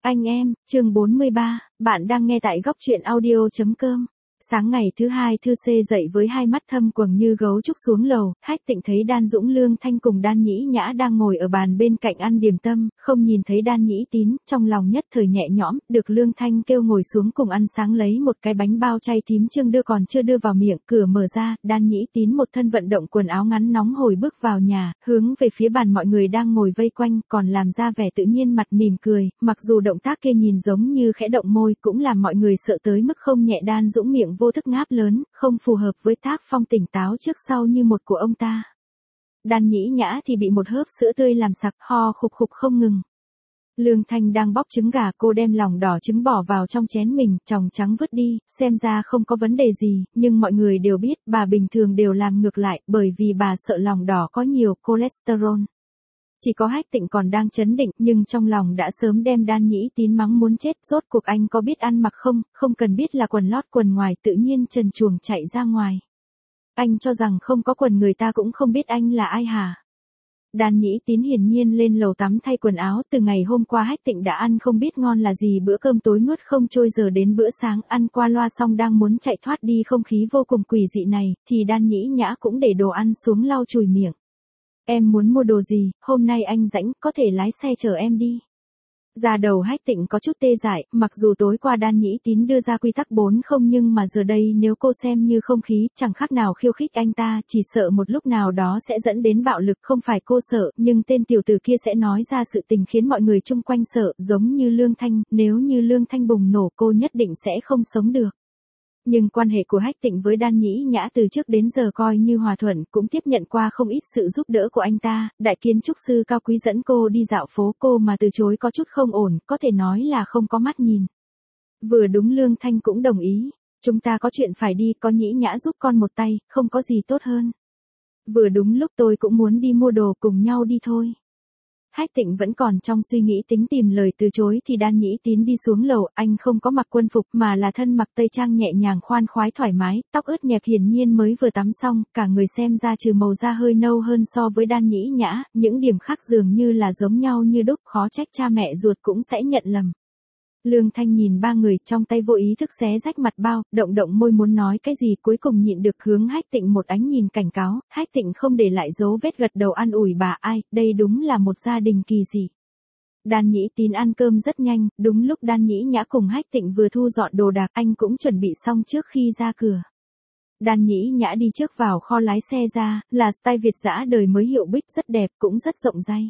Anh em, chương 43, bạn đang nghe tại góc truyện audio.com. Sáng ngày thứ hai Thư Xê dậy với hai mắt thâm quầng như gấu trúc xuống lầu, Hách Tịnh thấy Đan Dũng Lương Thanh cùng Đan Nhĩ Nhã đang ngồi ở bàn bên cạnh ăn điểm tâm, không nhìn thấy Đan Nhĩ Tín, trong lòng nhất thời nhẹ nhõm, được Lương Thanh kêu ngồi xuống cùng ăn sáng lấy một cái bánh bao chay thím Trương đưa còn chưa đưa vào miệng, cửa mở ra, Đan Nhĩ Tín một thân vận động quần áo ngắn nóng hổi bước vào nhà, hướng về phía bàn mọi người đang ngồi vây quanh, còn làm ra vẻ tự nhiên mặt mỉm cười, mặc dù động tác kia nhìn giống như khẽ động môi, cũng làm mọi người sợ tới mức không nhẹ. Đan Dũng miệng vô thức ngáp lớn, không phù hợp với tác phong tỉnh táo trước sau như một của ông ta. Đan Nhĩ Nhã thì bị một hớp sữa tươi làm sặc, ho khục khục không ngừng. Lương Thanh đang bóc trứng gà, cô đem lòng đỏ trứng bỏ vào trong chén mình, tròng trắng vứt đi, xem ra không có vấn đề gì, nhưng mọi người đều biết bà bình thường đều làm ngược lại, bởi vì bà sợ lòng đỏ có nhiều cholesterol. Chỉ có Hách Tịnh còn đang chấn định, nhưng trong lòng đã sớm đem Đan Nhĩ Tín mắng muốn chết. Rốt cuộc anh có biết ăn mặc không, không cần biết là quần lót quần ngoài, tự nhiên trần truồng chạy ra ngoài. Anh cho rằng không có quần người ta cũng không biết anh là ai hả? Đan Nhĩ Tín hiển nhiên lên lầu tắm thay quần áo, từ ngày hôm qua Hách Tịnh đã ăn không biết ngon là gì, bữa cơm tối nuốt không trôi, giờ đến bữa sáng ăn qua loa xong đang muốn chạy thoát đi không khí vô cùng quỷ dị này, thì Đan Nhĩ Nhã cũng để đồ ăn xuống lau chùi miệng. Em muốn mua đồ gì, hôm nay anh rảnh, có thể lái xe chở em đi. Da đầu Hách Tịnh có chút tê dại, mặc dù tối qua Đan Nhĩ Tín đưa ra quy tắc 4 không, nhưng mà giờ đây nếu cô xem như không khí, chẳng khác nào khiêu khích anh ta, chỉ sợ một lúc nào đó sẽ dẫn đến bạo lực. Không phải cô sợ, nhưng tên tiểu tử kia sẽ nói ra sự tình khiến mọi người chung quanh sợ, giống như Lương Thanh, nếu như Lương Thanh bùng nổ cô nhất định sẽ không sống được. Nhưng quan hệ của Hách Tịnh với Đan Nhĩ Nhã từ trước đến giờ coi như hòa thuận, cũng tiếp nhận qua không ít sự giúp đỡ của anh ta. Đại kiến trúc sư cao quý dẫn cô đi dạo phố, cô mà từ chối có chút không ổn, có thể nói là không có mắt nhìn. Vừa đúng Lương Thanh cũng đồng ý, chúng ta có chuyện phải đi, có Nhĩ Nhã giúp con một tay, không có gì tốt hơn. Vừa đúng lúc tôi cũng muốn đi mua đồ, cùng nhau đi thôi. Hách Tịnh vẫn còn trong suy nghĩ tính tìm lời từ chối thì Đan Nhĩ Tín đi xuống lầu, anh không có mặc quân phục mà là thân mặc tây trang nhẹ nhàng khoan khoái thoải mái, tóc ướt nhẹp hiển nhiên mới vừa tắm xong, cả người xem ra trừ màu da hơi nâu hơn so với Đan Nhĩ Nhã, những điểm khác dường như là giống nhau như đúc, khó trách cha mẹ ruột cũng sẽ nhận lầm. Lương Thanh nhìn ba người, trong tay vô ý thức xé rách mặt bao, động động môi muốn nói cái gì, cuối cùng nhịn được hướng Hách Tịnh một ánh nhìn cảnh cáo. Hách Tịnh không để lại dấu vết gật đầu an ủi bà, ai, đây đúng là một gia đình kỳ dị. Đan Nhĩ Tín ăn cơm rất nhanh, đúng lúc Đan Nhĩ Nhã cùng Hách Tịnh vừa thu dọn đồ đạc, anh cũng chuẩn bị xong trước khi ra cửa. Đan Nhĩ Nhã đi trước vào kho lái xe ra, là style Việt dã đời mới hiệu Bích, rất đẹp, cũng rất rộng rãi.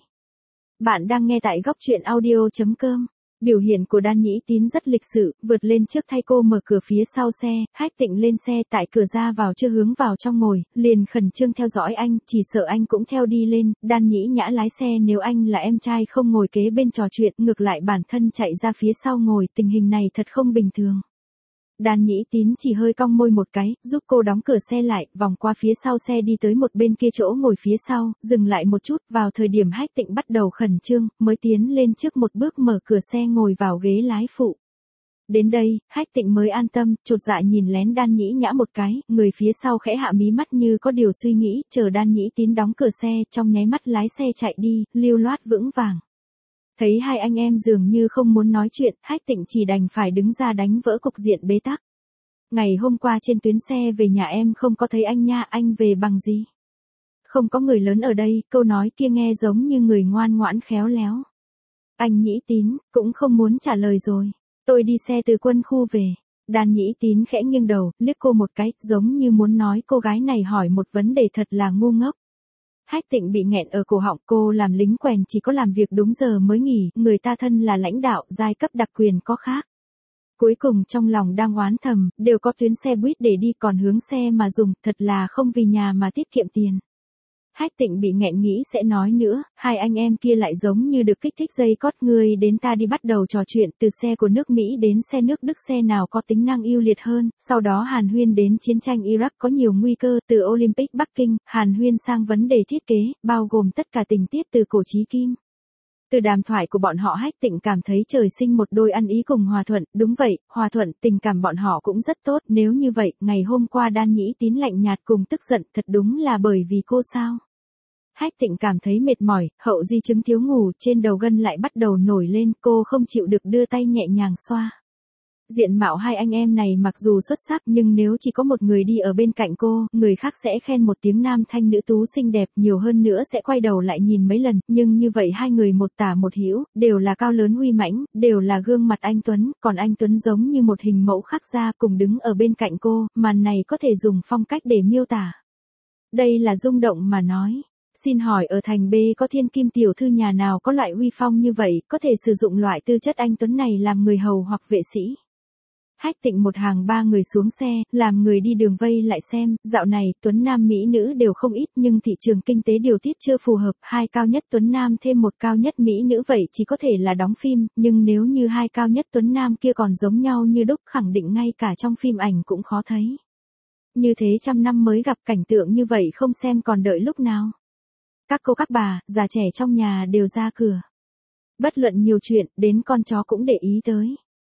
Bạn đang nghe tại góc truyện audio.com. Biểu hiện của Đan Nhĩ Tín rất lịch sự, vượt lên trước thay cô mở cửa phía sau xe, Hách Tịnh lên xe, tại cửa ra vào chưa hướng vào trong ngồi, liền khẩn trương theo dõi anh, chỉ sợ anh cũng theo đi lên. Đan Nhĩ Nhã lái xe, nếu anh là em trai không ngồi kế bên trò chuyện, ngược lại bản thân chạy ra phía sau ngồi, tình hình này thật không bình thường. Đan Nhĩ Tín chỉ hơi cong môi một cái, giúp cô đóng cửa xe lại, vòng qua phía sau xe đi tới một bên kia chỗ ngồi phía sau, dừng lại một chút, vào thời điểm Hách Tịnh bắt đầu khẩn trương, mới tiến lên trước một bước mở cửa xe ngồi vào ghế lái phụ. Đến đây, Hách Tịnh mới an tâm, chột dạ nhìn lén Đan Nhĩ Nhã một cái, người phía sau khẽ hạ mí mắt như có điều suy nghĩ, chờ Đan Nhĩ Tín đóng cửa xe, trong nháy mắt lái xe chạy đi, lưu loát vững vàng. Thấy hai anh em dường như không muốn nói chuyện, Hách Tịnh chỉ đành phải đứng ra đánh vỡ cục diện bế tắc. Ngày hôm qua trên tuyến xe về nhà em không có thấy anh nha, anh về bằng gì? Không có người lớn ở đây, câu nói kia nghe giống như người ngoan ngoãn khéo léo. Anh Nhĩ Tín, cũng không muốn trả lời rồi. Tôi đi xe từ quân khu về. Đan Nhĩ Tín khẽ nghiêng đầu, liếc cô một cái, giống như muốn nói cô gái này hỏi một vấn đề thật là ngu ngốc. Hách Tịnh bị nghẹn ở cổ họng, cô làm lính quèn chỉ có làm việc đúng giờ mới nghỉ, người ta thân là lãnh đạo, giai cấp đặc quyền có khác. Cuối cùng trong lòng đang oán thầm, đều có tuyến xe buýt để đi còn hướng xe mà dùng, thật là không vì nhà mà tiết kiệm tiền. Hách Tịnh bị nghẹn nghĩ sẽ nói nữa, hai anh em kia lại giống như được kích thích dây cót, người đến ta đi bắt đầu trò chuyện, từ xe của nước Mỹ đến xe nước Đức, xe nào có tính năng ưu liệt hơn, sau đó hàn huyên đến chiến tranh Iraq có nhiều nguy cơ, từ Olympic Bắc Kinh, hàn huyên sang vấn đề thiết kế, bao gồm tất cả tình tiết từ cổ chí kim. Từ đàm thoại của bọn họ Hách Tịnh cảm thấy trời sinh một đôi ăn ý cùng hòa thuận, đúng vậy, hòa thuận, tình cảm bọn họ cũng rất tốt, nếu như vậy, ngày hôm qua Đan Nhĩ Tín lạnh nhạt cùng tức giận, thật đúng là bởi vì cô sao? Hách Tịnh cảm thấy mệt mỏi, hậu di chứng thiếu ngủ, trên đầu gân lại bắt đầu nổi lên, cô không chịu được đưa tay nhẹ nhàng xoa. Diện mạo hai anh em này mặc dù xuất sắc nhưng nếu chỉ có một người đi ở bên cạnh cô, người khác sẽ khen một tiếng nam thanh nữ tú xinh đẹp, nhiều hơn nữa sẽ quay đầu lại nhìn mấy lần, nhưng như vậy hai người một tả một hữu, đều là cao lớn uy mãnh, đều là gương mặt anh Tuấn, còn anh Tuấn giống như một hình mẫu khắc ra cùng đứng ở bên cạnh cô, màn này có thể dùng phong cách để miêu tả. Đây là rung động mà nói. Xin hỏi ở thành B có thiên kim tiểu thư nhà nào có loại uy phong như vậy, có thể sử dụng loại tư chất anh Tuấn này làm người hầu hoặc vệ sĩ. Hách Tịnh một hàng ba người xuống xe, làm người đi đường vây lại xem, dạo này Tuấn Nam Mỹ nữ đều không ít nhưng thị trường kinh tế điều tiết chưa phù hợp, hai cao nhất Tuấn Nam thêm một cao nhất Mỹ nữ vậy chỉ có thể là đóng phim, nhưng nếu như hai cao nhất Tuấn Nam kia còn giống nhau như đúc khẳng định ngay cả trong phim ảnh cũng khó thấy. Như thế trăm năm mới gặp cảnh tượng như vậy không xem còn đợi lúc nào. Các cô các bà, già trẻ trong nhà đều ra cửa. Bất luận nhiều chuyện, đến con chó cũng để ý tới.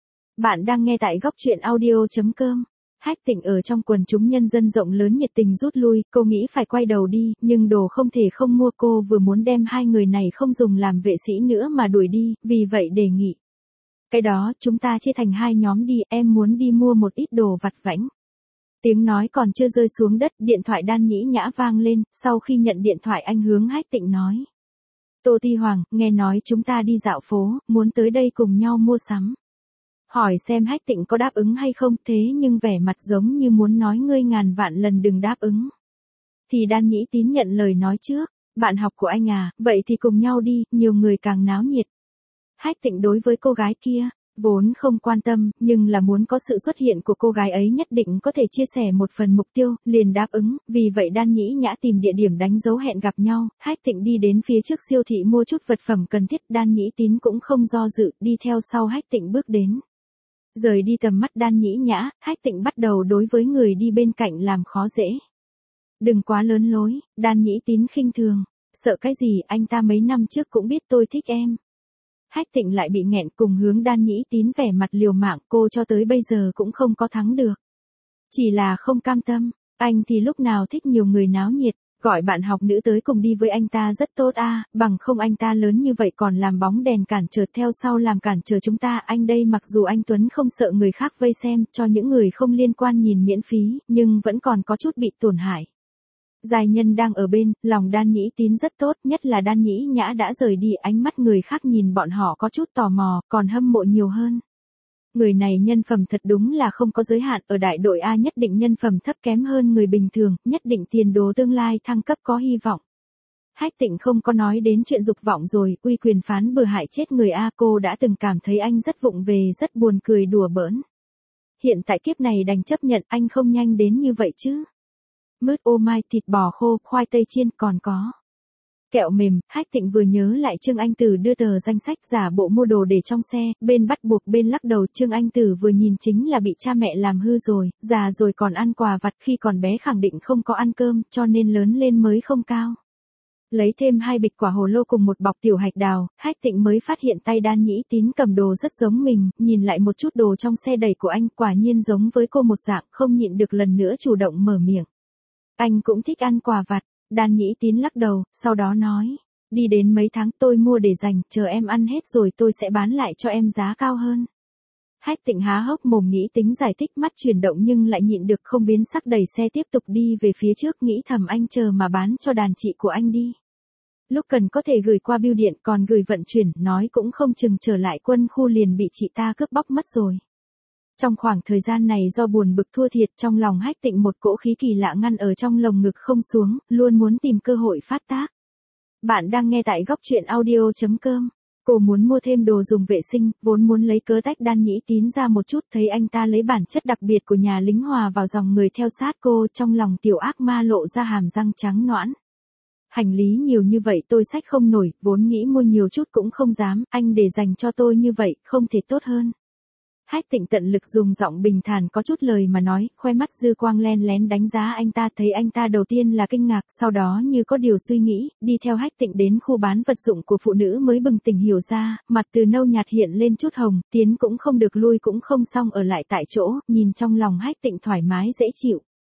Bạn đang nghe tại góc truyện audio.com. Hách Tịnh ở trong quần chúng nhân dân rộng lớn nhiệt tình rút lui, cô nghĩ phải quay đầu đi, nhưng đồ không thể không mua, cô vừa muốn đem hai người này không dùng làm vệ sĩ nữa mà đuổi đi, vì vậy đề nghị. Cái đó chúng ta chia thành hai nhóm đi, em muốn đi mua một ít đồ vặt vãnh. Tiếng nói còn chưa rơi xuống đất, điện thoại Đan Nhĩ Nhã vang lên, sau khi nhận điện thoại anh hướng Hách Tịnh nói. Tô Ti Hoàng, nghe nói chúng ta đi dạo phố, muốn tới đây cùng nhau mua sắm. Hỏi xem Hách Tịnh có đáp ứng hay không, thế nhưng vẻ mặt giống như muốn nói ngươi ngàn vạn lần đừng đáp ứng. Thì Đan Nhĩ Tín nhận lời nói trước, bạn học của anh à, vậy thì cùng nhau đi, nhiều người càng náo nhiệt. Hách Tịnh đối với cô gái kia, vốn không quan tâm, nhưng là muốn có sự xuất hiện của cô gái ấy nhất định có thể chia sẻ một phần mục tiêu, liền đáp ứng, vì vậy Đan Nhĩ Nhã tìm địa điểm đánh dấu hẹn gặp nhau, Hách Tịnh đi đến phía trước siêu thị mua chút vật phẩm cần thiết, Đan Nhĩ Tín cũng không do dự, đi theo sau Hách Tịnh bước đến. Rời đi tầm mắt Đan Nhĩ Nhã, Hách Tịnh bắt đầu đối với người đi bên cạnh làm khó dễ. Đừng quá lớn lối, Đan Nhĩ Tín khinh thường, sợ cái gì, anh ta mấy năm trước cũng biết tôi thích em. Hách Tịnh lại bị nghẹn, cùng hướng Đan Nhĩ Tín vẻ mặt liều mạng, cô cho tới bây giờ cũng không có thắng được. Chỉ là không cam tâm, anh thì lúc nào thích nhiều người náo nhiệt, gọi bạn học nữ tới cùng đi với anh ta rất tốt a, bằng không anh ta lớn như vậy còn làm bóng đèn cản trở theo sau làm cản trở chúng ta, anh đây mặc dù anh Tuấn không sợ người khác vây xem, cho những người không liên quan nhìn miễn phí, nhưng vẫn còn có chút bị tổn hại. Giai nhân đang ở bên, lòng Đan Nhĩ Tín rất tốt, nhất là Đan Nhĩ Nhã đã rời đi, ánh mắt người khác nhìn bọn họ có chút tò mò, còn hâm mộ nhiều hơn. Người này nhân phẩm thật đúng là không có giới hạn, ở đại đội A nhất định nhân phẩm thấp kém hơn người bình thường, nhất định tiền đồ tương lai thăng cấp có hy vọng. Hách Tịnh không có nói đến chuyện dục vọng rồi, uy quyền phán bừa hại chết người A, cô đã từng cảm thấy anh rất vụng về, rất buồn cười đùa bỡn. Hiện tại kiếp này đành chấp nhận, anh không nhanh đến như vậy chứ. Mứt ô mai, thịt bò khô, khoai tây chiên, còn có kẹo mềm. Hách Tịnh vừa nhớ lại Trương Anh Tử đưa tờ danh sách giả bộ mua đồ để trong xe, bên bắt buộc bên lắc đầu, Trương Anh Tử vừa nhìn chính là bị cha mẹ làm hư rồi, già rồi còn ăn quà vặt, khi còn bé khẳng định không có ăn cơm, cho nên lớn lên mới không cao. Lấy thêm 2 bịch quả hồ lô cùng một bọc tiểu hạch đào, Hách Tịnh mới phát hiện tay Đan Nhĩ Tín cầm đồ rất giống mình, nhìn lại một chút đồ trong xe đẩy của anh, quả nhiên giống với cô một dạng, không nhịn được lần nữa chủ động mở miệng. Anh cũng thích ăn quà vặt. Đan Nhĩ Tín lắc đầu, sau đó nói, đi đến mấy tháng tôi mua để dành, chờ em ăn hết rồi tôi sẽ bán lại cho em giá cao hơn. Hách Tịnh há hốc mồm nghĩ tính giải thích, mắt chuyển động nhưng lại nhịn được không biến sắc, đẩy xe tiếp tục đi về phía trước, nghĩ thầm anh chờ mà bán cho đàn chị của anh đi. Lúc cần có thể gửi qua bưu điện, còn gửi vận chuyển, nói cũng không chừng trở lại quân khu liền bị chị ta cướp bóc mất rồi. Trong khoảng thời gian này do buồn bực thua thiệt, trong lòng Hách Tịnh một cỗ khí kỳ lạ ngăn ở trong lồng ngực không xuống, luôn muốn tìm cơ hội phát tác. Bạn đang nghe tại góc truyện audio.com. Cô muốn mua thêm đồ dùng vệ sinh, vốn muốn lấy cớ tách Đan Nhĩ Tín ra một chút, thấy anh ta lấy bản chất đặc biệt của nhà lính hòa vào dòng người theo sát cô, trong lòng tiểu ác ma lộ ra hàm răng trắng nõn. Hành lý nhiều như vậy tôi xách không nổi, vốn nghĩ mua nhiều chút cũng không dám, anh để dành cho tôi như vậy, không thể tốt hơn. Hách Tịnh tận lực dùng giọng bình thản có chút lời mà nói, khoe mắt dư quang len lén đánh giá anh ta, thấy anh ta đầu tiên là kinh ngạc, sau đó như có điều suy nghĩ, đi theo Hách Tịnh đến khu bán vật dụng của phụ nữ mới bừng tỉnh hiểu ra, mặt từ nâu nhạt hiện lên chút hồng, tiến cũng không được lui cũng không xong ở lại tại chỗ, nhìn trong lòng Hách Tịnh thoải mái dễ chịu.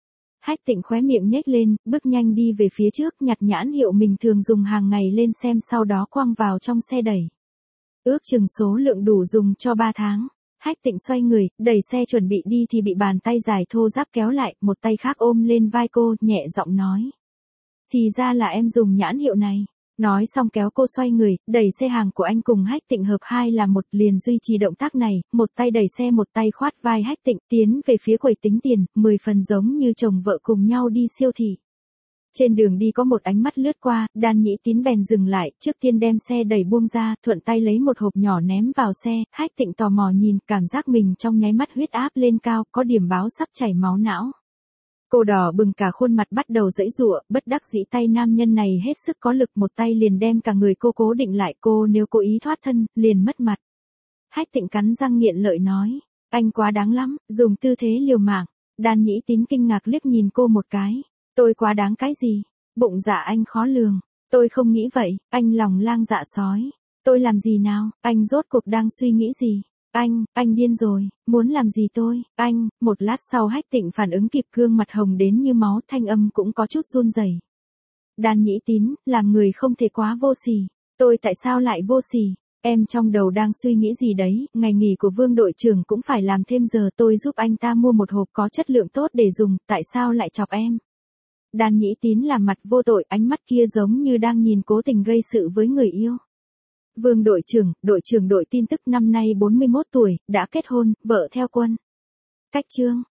Hách Tịnh khóe miệng nhếch lên, bước nhanh đi về phía trước, nhặt nhãn hiệu mình thường dùng hàng ngày lên xem, sau đó quăng vào trong xe đẩy. Ước chừng số lượng đủ dùng cho 3 tháng. Hách Tịnh xoay người, đẩy xe chuẩn bị đi thì bị bàn tay dài thô ráp kéo lại, một tay khác ôm lên vai cô, nhẹ giọng nói. Thì ra là em dùng nhãn hiệu này. Nói xong kéo cô xoay người, đẩy xe hàng của anh cùng Hách Tịnh hợp hai là một, liền duy trì động tác này, một tay đẩy xe một tay khoát vai Hách Tịnh, tiến về phía quầy tính tiền, 10 phần giống như chồng vợ cùng nhau đi siêu thị. Trên đường đi có một ánh mắt lướt qua, Đan Nhĩ Tín bèn dừng lại, trước tiên đem xe đẩy buông ra, thuận tay lấy một hộp nhỏ ném vào xe, Hách Tịnh tò mò nhìn, cảm giác mình trong nháy mắt huyết áp lên cao, có điểm báo sắp chảy máu não. Cô đỏ bừng cả khuôn mặt bắt đầu giãy giụa, bất đắc dĩ tay nam nhân này hết sức có lực, một tay liền đem cả người cô cố định lại, cô nếu cố ý thoát thân, liền mất mặt. Hách Tịnh cắn răng nghiện lợi nói, anh quá đáng lắm, dùng tư thế liều mạng. Đan Nhĩ Tín kinh ngạc liếc nhìn cô một cái, tôi quá đáng cái gì? Bụng dạ anh khó lường, tôi không nghĩ vậy, anh lòng lang dạ sói. Tôi làm gì nào, anh rốt cuộc đang suy nghĩ gì? Anh điên rồi, muốn làm gì tôi, anh, một lát sau Hách Tịnh phản ứng kịp, gương mặt hồng đến như máu, thanh âm cũng có chút run rẩy. Đan Nhĩ Tín, làm người không thể quá vô sỉ, tôi tại sao lại vô sỉ, em trong đầu đang suy nghĩ gì đấy, ngày nghỉ của Vương đội trưởng cũng phải làm thêm giờ, tôi giúp anh ta mua một hộp có chất lượng tốt để dùng, tại sao lại chọc em? Đan Nhĩ Tín làm mặt vô tội, ánh mắt kia giống như đang nhìn cố tình gây sự với người yêu. Vương đội trưởng đội tin tức năm nay 41 tuổi, đã kết hôn, vợ theo quân. Cách chương.